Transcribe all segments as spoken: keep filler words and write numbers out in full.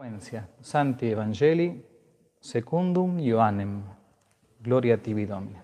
Secuencia. Santi Evangelii secundum Ioannem. Gloria tibi Domine.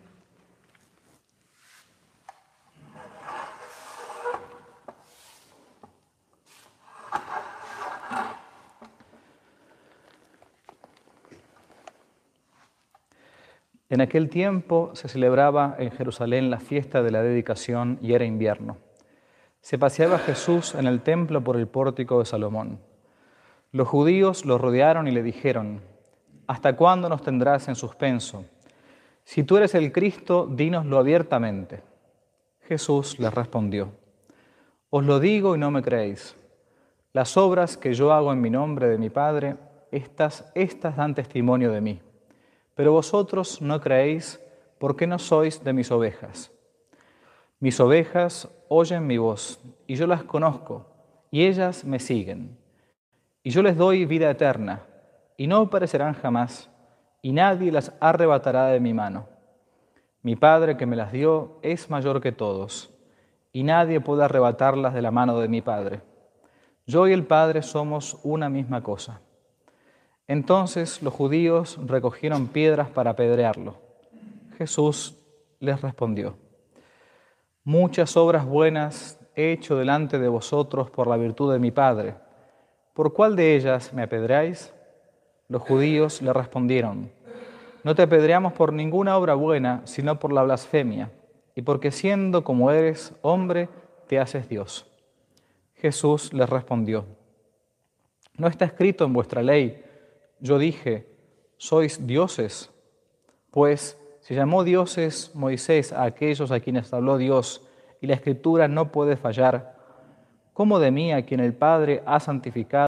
En aquel tiempo se celebraba en Jerusalén la fiesta de la dedicación y era invierno. Se paseaba Jesús en el templo por el pórtico de Salomón. Los judíos lo rodearon y le dijeron: ¿Hasta cuándo nos tendrás en suspenso? Si tú eres el Cristo, dínoslo abiertamente. Jesús les respondió: Os lo digo y no me creéis. Las obras que yo hago en mi nombre de mi Padre, estas, estas dan testimonio de mí. Pero vosotros no creéis porque no sois de mis ovejas. Mis ovejas oyen mi voz, y yo las conozco, y ellas me siguen. Y yo les doy vida eterna, y no perecerán jamás, y nadie las arrebatará de mi mano. Mi Padre que me las dio es mayor que todos, y nadie puede arrebatarlas de la mano de mi Padre. Yo y el Padre somos una misma cosa. Entonces los judíos recogieron piedras para apedrearlo. Jesús les respondió: Muchas obras buenas he hecho delante de vosotros por la virtud de mi Padre. ¿Por cuál de ellas me apedreáis? Los judíos le respondieron: No te apedreamos por ninguna obra buena, sino por la blasfemia, y porque siendo como eres hombre, te haces Dios. Jesús les respondió: ¿No está escrito en vuestra ley: Yo dije, sois dioses? Pues si llamó dioses Moisés a aquellos a quienes habló Dios, y la Escritura no puede fallar, ¿cómo de mí, a quien el Padre ha santificado?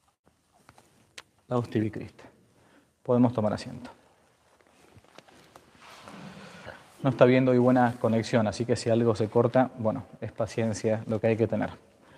Laus tibi Christe. Podemos tomar asiento. No está habiendo hoy buena conexión, así que si algo se corta, bueno, es paciencia lo que hay que tener.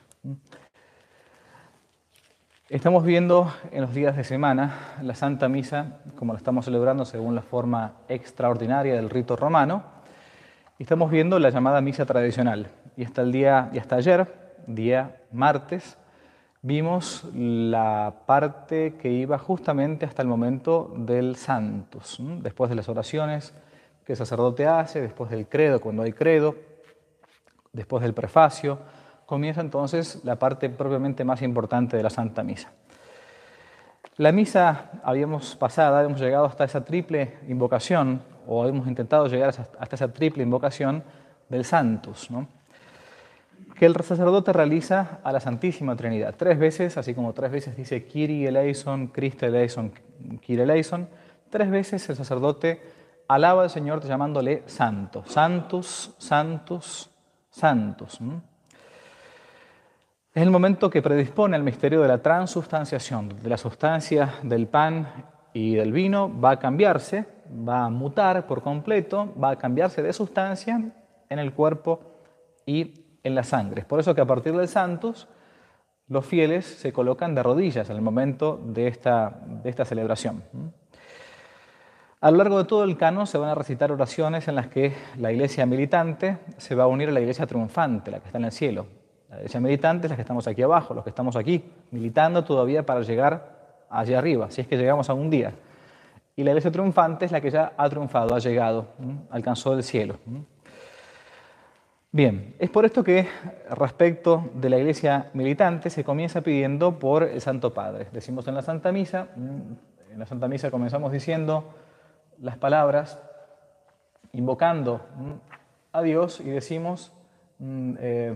Estamos viendo en los días de semana la Santa Misa, como la estamos celebrando según la forma extraordinaria del rito romano, y estamos viendo la llamada misa tradicional. Y hasta el día, y hasta ayer, día martes, vimos la parte que iba justamente hasta el momento del Sanctus, ¿sí? Después de las oraciones que el sacerdote hace, después del credo, cuando hay credo, después del prefacio, comienza entonces la parte propiamente más importante de la Santa Misa. La misa habíamos pasado, habíamos llegado hasta esa triple invocación, o hemos intentado llegar hasta esa triple invocación del Sanctus, ¿no? Que el sacerdote realiza a la Santísima Trinidad. Tres veces, así como tres veces dice Kyrie eleison, Christe eleison, Kyrie eleison, tres veces el sacerdote alaba al Señor llamándole Santo. Santus, Santus, Santus. Es el momento que predispone al misterio de la transubstanciación, de la sustancia del pan y del vino va a cambiarse, va a mutar por completo, va a cambiarse de sustancia en el cuerpo y en la sangre. Es por eso que a partir del Sanctus los fieles se colocan de rodillas en el momento de esta, de esta celebración. A lo largo de todo el canon se van a recitar oraciones en las que la iglesia militante se va a unir a la iglesia triunfante, la que está en el cielo. La iglesia militante es la que estamos aquí abajo, los que estamos aquí, militando todavía para llegar allá arriba, si es que llegamos a un día. Y la iglesia triunfante es la que ya ha triunfado, ha llegado, ¿m? alcanzó el cielo. ¿m? Bien, es por esto que respecto de la iglesia militante se comienza pidiendo por el Santo Padre. Decimos en la Santa Misa, en la Santa Misa comenzamos diciendo las palabras, invocando a Dios y decimos eh,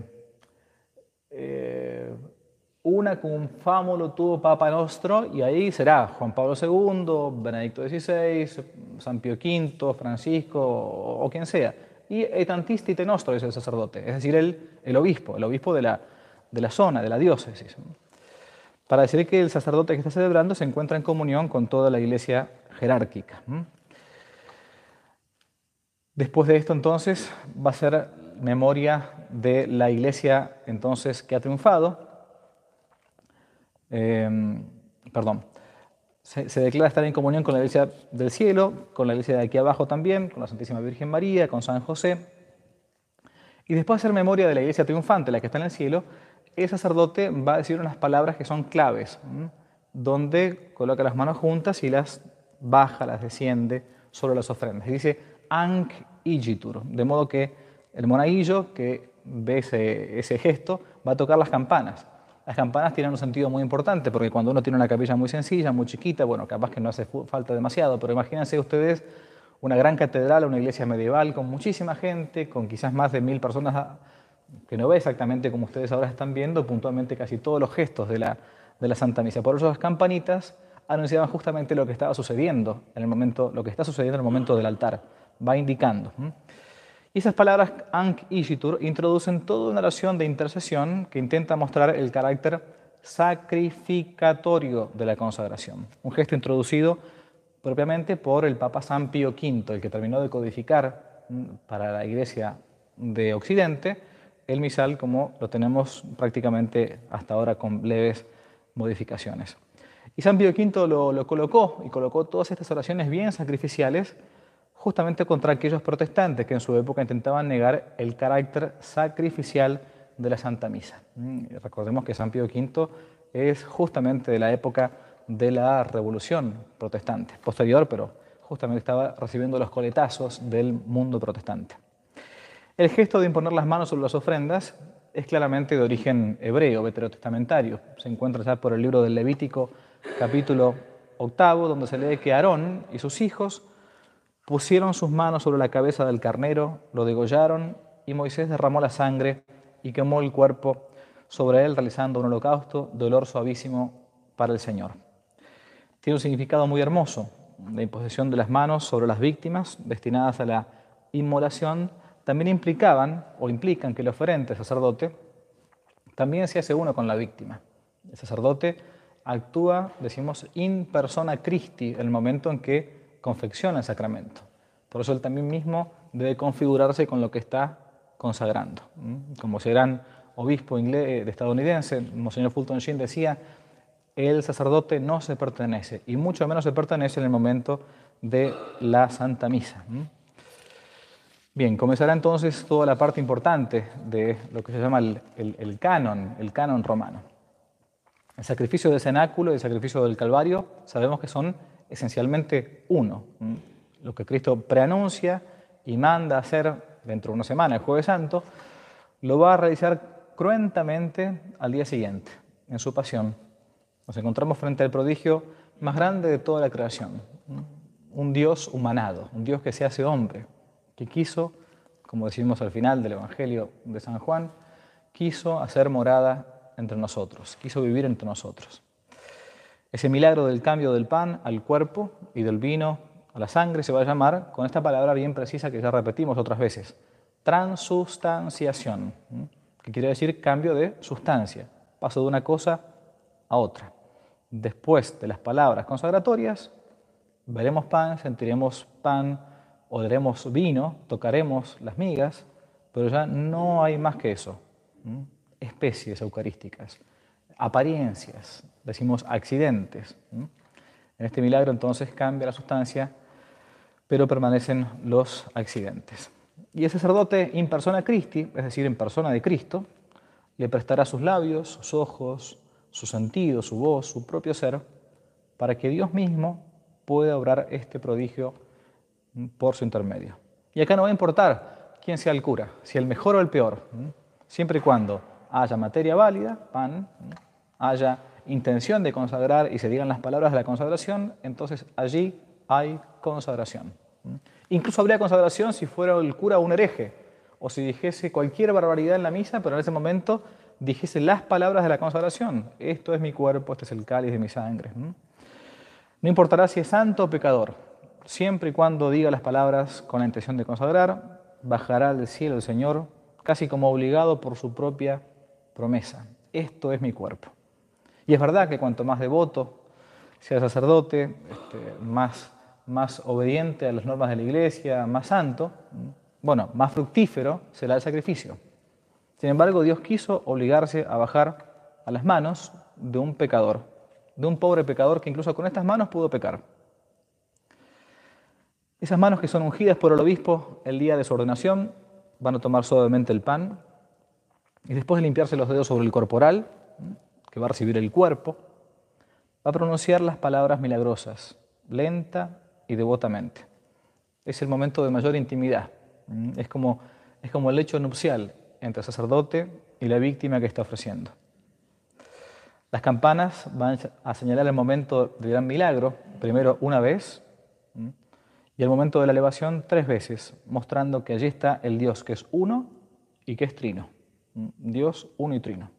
eh, una cum famolo tuo Papa Nostro, y ahí será Juan Pablo segundo, Benedicto dieciséis, San Pío quinto, Francisco o, o quien sea. Y et antistite nostro es el sacerdote, es decir, el, el obispo, el obispo de la, de la zona, de la diócesis. Para decir que el sacerdote que está celebrando se encuentra en comunión con toda la iglesia jerárquica. Después de esto, entonces, va a ser memoria de la iglesia entonces que ha triunfado. Eh, perdón. Se, se declara estar en comunión con la iglesia del cielo, con la iglesia de aquí abajo también, con la Santísima Virgen María, con San José. Y después de hacer memoria de la iglesia triunfante, la que está en el cielo, el sacerdote va a decir unas palabras que son claves. donde coloca las manos juntas y las baja, las desciende sobre las ofrendas. Y dice Anc igitur, de modo que el monaguillo que ve ese, ese gesto va a tocar las campanas. Las campanas tienen un sentido muy importante, porque cuando uno tiene una capilla muy sencilla, muy chiquita, bueno, capaz que no hace falta demasiado, pero imagínense ustedes una gran catedral, una iglesia medieval con muchísima gente, con quizás más de mil personas, que no ve exactamente como ustedes ahora están viendo, puntualmente casi todos los gestos de la, de la Santa Misa. Por eso las campanitas anunciaban justamente lo que estaba sucediendo en el momento, lo que está sucediendo en el momento del altar, va indicando. Y esas palabras Anc igitur introducen toda una oración de intercesión que intenta mostrar el carácter sacrificatorio de la consagración. Un gesto introducido propiamente por el Papa San Pío quinto, el que terminó de codificar para la Iglesia de Occidente el misal como lo tenemos prácticamente hasta ahora con leves modificaciones. Y San Pío quinto lo, lo colocó y colocó todas estas oraciones bien sacrificiales justamente contra aquellos protestantes que en su época intentaban negar el carácter sacrificial de la Santa Misa. Recordemos que San Pío quinto es justamente de la época de la Revolución Protestante, posterior, pero justamente estaba recibiendo los coletazos del mundo protestante. El gesto de imponer las manos sobre las ofrendas es claramente de origen hebreo, veterotestamentario. Se encuentra ya por el libro del Levítico, capítulo octavo, donde se lee que Aarón y sus hijos pusieron sus manos sobre la cabeza del carnero, lo degollaron y Moisés derramó la sangre y quemó el cuerpo sobre él realizando un holocausto de olor suavísimo para el Señor. Tiene un significado muy hermoso. La imposición de las manos sobre las víctimas destinadas a la inmolación también implicaban o implican que el oferente, el sacerdote, también se hace uno con la víctima. El sacerdote actúa, decimos, in persona Christi, en el momento en que confecciona el sacramento. Por eso él también mismo debe configurarse con lo que está consagrando. Como ese gran obispo inglés, estadounidense, Monseñor Fulton Sheen, decía, el sacerdote no se pertenece, y mucho menos se pertenece en el momento de la Santa Misa. Bien, comenzará entonces toda la parte importante de lo que se llama el, el, el canon, el canon romano. El sacrificio del cenáculo y el sacrificio del Calvario sabemos que son esencialmente uno. Lo que Cristo preanuncia y manda hacer dentro de una semana, el Jueves Santo, lo va a realizar cruentamente al día siguiente, en su pasión. Nos encontramos frente al prodigio más grande de toda la creación, un Dios humanado, un Dios que se hace hombre, que quiso, como decimos al final del Evangelio de San Juan, quiso hacer morada entre nosotros, quiso vivir entre nosotros. Ese milagro del cambio del pan al cuerpo y del vino a la sangre se va a llamar con esta palabra bien precisa que ya repetimos otras veces, transustanciación, que quiere decir cambio de sustancia, paso de una cosa a otra. Después de las palabras consagratorias, veremos pan, sentiremos pan, oleremos vino, tocaremos las migas, pero ya no hay más que eso. Especies eucarísticas, apariencias, decimos accidentes. En este milagro entonces cambia la sustancia, pero permanecen los accidentes. Y el sacerdote in persona Christi, es decir, en persona de Cristo, le prestará sus labios, sus ojos, su sentido, su voz, su propio ser, para que Dios mismo pueda obrar este prodigio por su intermedio. Y acá no va a importar quién sea el cura, si el mejor o el peor, siempre y cuando haya materia válida, pan, haya intención de consagrar y se digan las palabras de la consagración, entonces allí hay consagración. Incluso habría consagración si fuera el cura un hereje, o si dijese cualquier barbaridad en la misa, pero en ese momento dijese las palabras de la consagración. Esto es mi cuerpo, este es el cáliz de mi sangre. No importará si es santo o pecador, siempre y cuando diga las palabras con la intención de consagrar, bajará del cielo el Señor, casi como obligado por su propia promesa. Esto es mi cuerpo. Y es verdad que cuanto más devoto sea el sacerdote, este, más, más obediente a las normas de la Iglesia, más santo, bueno, más fructífero será el sacrificio. Sin embargo, Dios quiso obligarse a bajar a las manos de un pecador, de un pobre pecador que incluso con estas manos pudo pecar. Esas manos que son ungidas por el obispo el día de su ordenación van a tomar suavemente el pan y después de limpiarse los dedos sobre el corporal, que va a recibir el cuerpo, va a pronunciar las palabras milagrosas, lenta y devotamente. Es el momento de mayor intimidad. Es como, es como el lecho nupcial entre el sacerdote y la víctima que está ofreciendo. Las campanas van a señalar el momento del gran milagro, primero una vez, y el momento de la elevación tres veces, mostrando que allí está el Dios que es uno y que es trino. Dios uno y trino.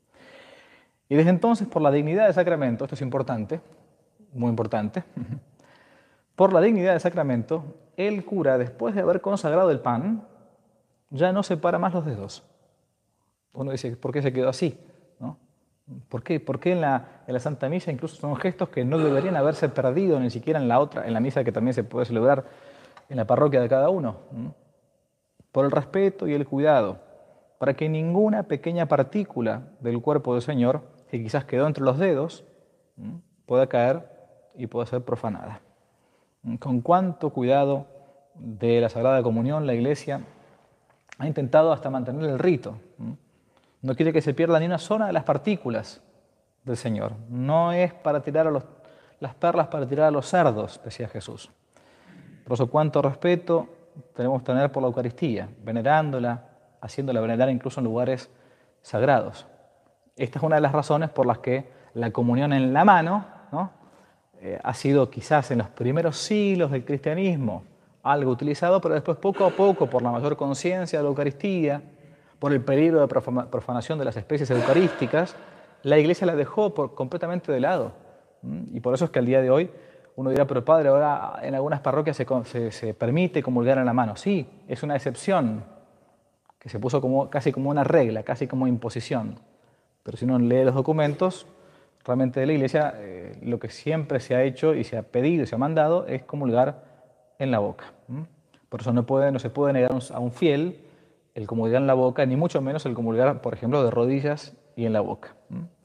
Y desde entonces, por la dignidad del sacramento, esto es importante, muy importante, por la dignidad del sacramento, el cura, después de haber consagrado el pan, ya no separa más los dedos. Uno dice, ¿por qué se quedó así? ¿No? ¿Por qué? ¿Por qué en la, en la Santa Misa incluso son gestos que no deberían haberse perdido ni siquiera en la otra, en la misa que también se puede celebrar en la parroquia de cada uno? ¿Mm? Por el respeto y el cuidado, para que ninguna pequeña partícula del cuerpo del Señor, que quizás quedó entre los dedos, ¿Mm? pueda caer y pueda ser profanada. Con cuánto cuidado de la Sagrada Comunión la Iglesia ha intentado hasta mantener el rito. ¿Mm? No quiere que se pierda ni una sola de las partículas del Señor. No es para tirar a los, las perlas para tirar a los cerdos, decía Jesús. Por eso cuánto respeto tenemos que tener por la Eucaristía, venerándola, haciéndola venerar incluso en lugares sagrados. Esta es una de las razones por las que la comunión en la mano, ¿no? eh, ha sido quizás en los primeros siglos del cristianismo algo utilizado, pero después poco a poco, por la mayor conciencia de la Eucaristía, por el peligro de profanación de las especies eucarísticas, la Iglesia la dejó por, completamente de lado. Y por eso es que al día de hoy uno dirá, pero padre, ahora en algunas parroquias se, se, se permite comulgar en la mano. Sí, es una excepción que se puso como, casi como una regla, casi como imposición. Pero si uno lee los documentos, realmente de la Iglesia, eh, lo que siempre se ha hecho y se ha pedido y se ha mandado es comulgar en la boca. Por eso no, puede, no se puede negar a un fiel el comulgar en la boca, ni mucho menos el comulgar, por ejemplo, de rodillas y en la boca.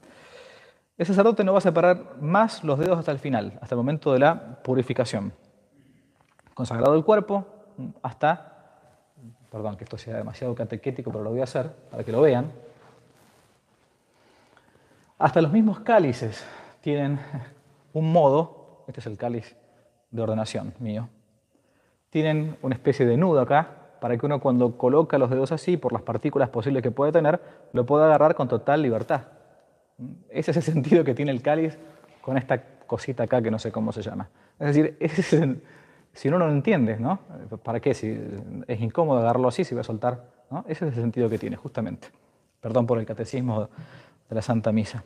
El sacerdote no va a separar más los dedos hasta el final, hasta el momento de la purificación. Consagrado el cuerpo hasta, perdón que esto sea demasiado catequético, pero lo voy a hacer para que lo vean, hasta los mismos cálices tienen un modo, este es el cáliz de ordenación mío, tienen una especie de nudo acá, para que uno cuando coloca los dedos así, por las partículas posibles que puede tener, lo pueda agarrar con total libertad. Ese es el sentido que tiene el cáliz con esta cosita acá que no sé cómo se llama. Es decir, ese es el, si uno no lo entiende, ¿no? ¿Para qué? Si es incómodo agarrarlo así, si va a soltar, ¿no? Ese es el sentido que tiene, justamente. Perdón por el catecismo de la Santa Misa.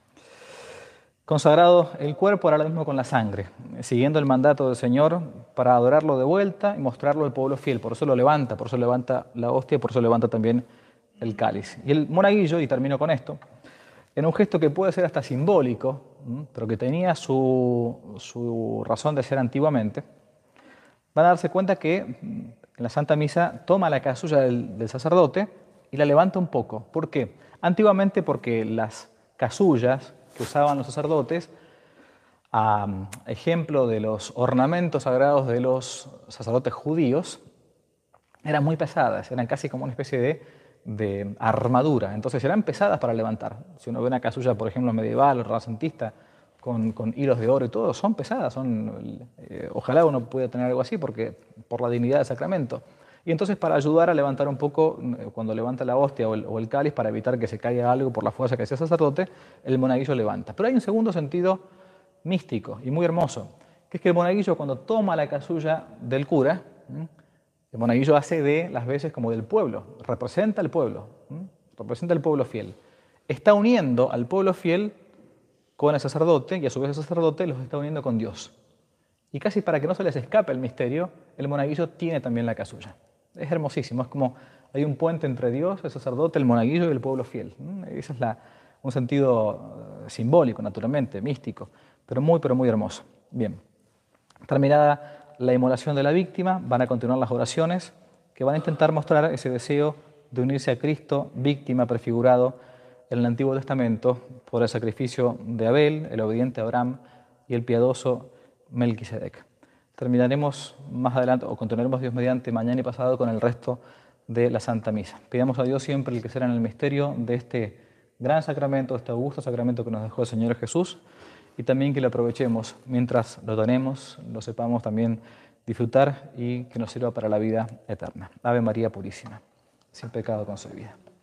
Consagrado el cuerpo, ahora lo mismo con la sangre, siguiendo el mandato del Señor para adorarlo de vuelta y mostrarlo al pueblo fiel. Por eso lo levanta, por eso levanta la hostia, por eso levanta también el cáliz. Y el monaguillo, y termino con esto, en un gesto que puede ser hasta simbólico, pero que tenía su, su razón de ser antiguamente, van a darse cuenta que en la Santa Misa toma la casulla del, del sacerdote y la levanta un poco. ¿Por qué? Antiguamente porque las casullas que usaban los sacerdotes, a ejemplo de los ornamentos sagrados de los sacerdotes judíos, eran muy pesadas, eran casi como una especie de, de armadura, entonces eran pesadas para levantar. Si uno ve una casulla, por ejemplo, medieval o renacentista, con, con hilos de oro y todo, son pesadas, son, eh, ojalá uno pueda tener algo así, porque por la dignidad del sacramento. Y entonces para ayudar a levantar un poco, cuando levanta la hostia o el, o el cáliz, para evitar que se caiga algo por la fuerza que hacía el sacerdote, el monaguillo levanta. Pero hay un segundo sentido místico y muy hermoso, que es que el monaguillo cuando toma la casulla del cura, el monaguillo hace de las veces como del pueblo, representa al pueblo, representa al pueblo fiel. Está uniendo al pueblo fiel con el sacerdote y a su vez el sacerdote los está uniendo con Dios. Y casi para que no se les escape el misterio, el monaguillo tiene también la casulla. Es hermosísimo, es como hay un puente entre Dios, el sacerdote, el monaguillo y el pueblo fiel. Ese es la, un sentido simbólico, naturalmente, místico, pero muy, pero muy hermoso. Bien, terminada la inmolación de la víctima, van a continuar las oraciones que van a intentar mostrar ese deseo de unirse a Cristo, víctima prefigurado en el Antiguo Testamento por el sacrificio de Abel, el obediente Abraham y el piadoso Melquisedec. Terminaremos más adelante, o continuaremos Dios mediante mañana y pasado con el resto de la Santa Misa. Pidamos a Dios siempre el que será en el misterio de este gran sacramento, este augusto sacramento que nos dejó el Señor Jesús, y también que lo aprovechemos mientras lo tenemos, lo sepamos también disfrutar y que nos sirva para la vida eterna. Ave María Purísima, sin pecado concebida.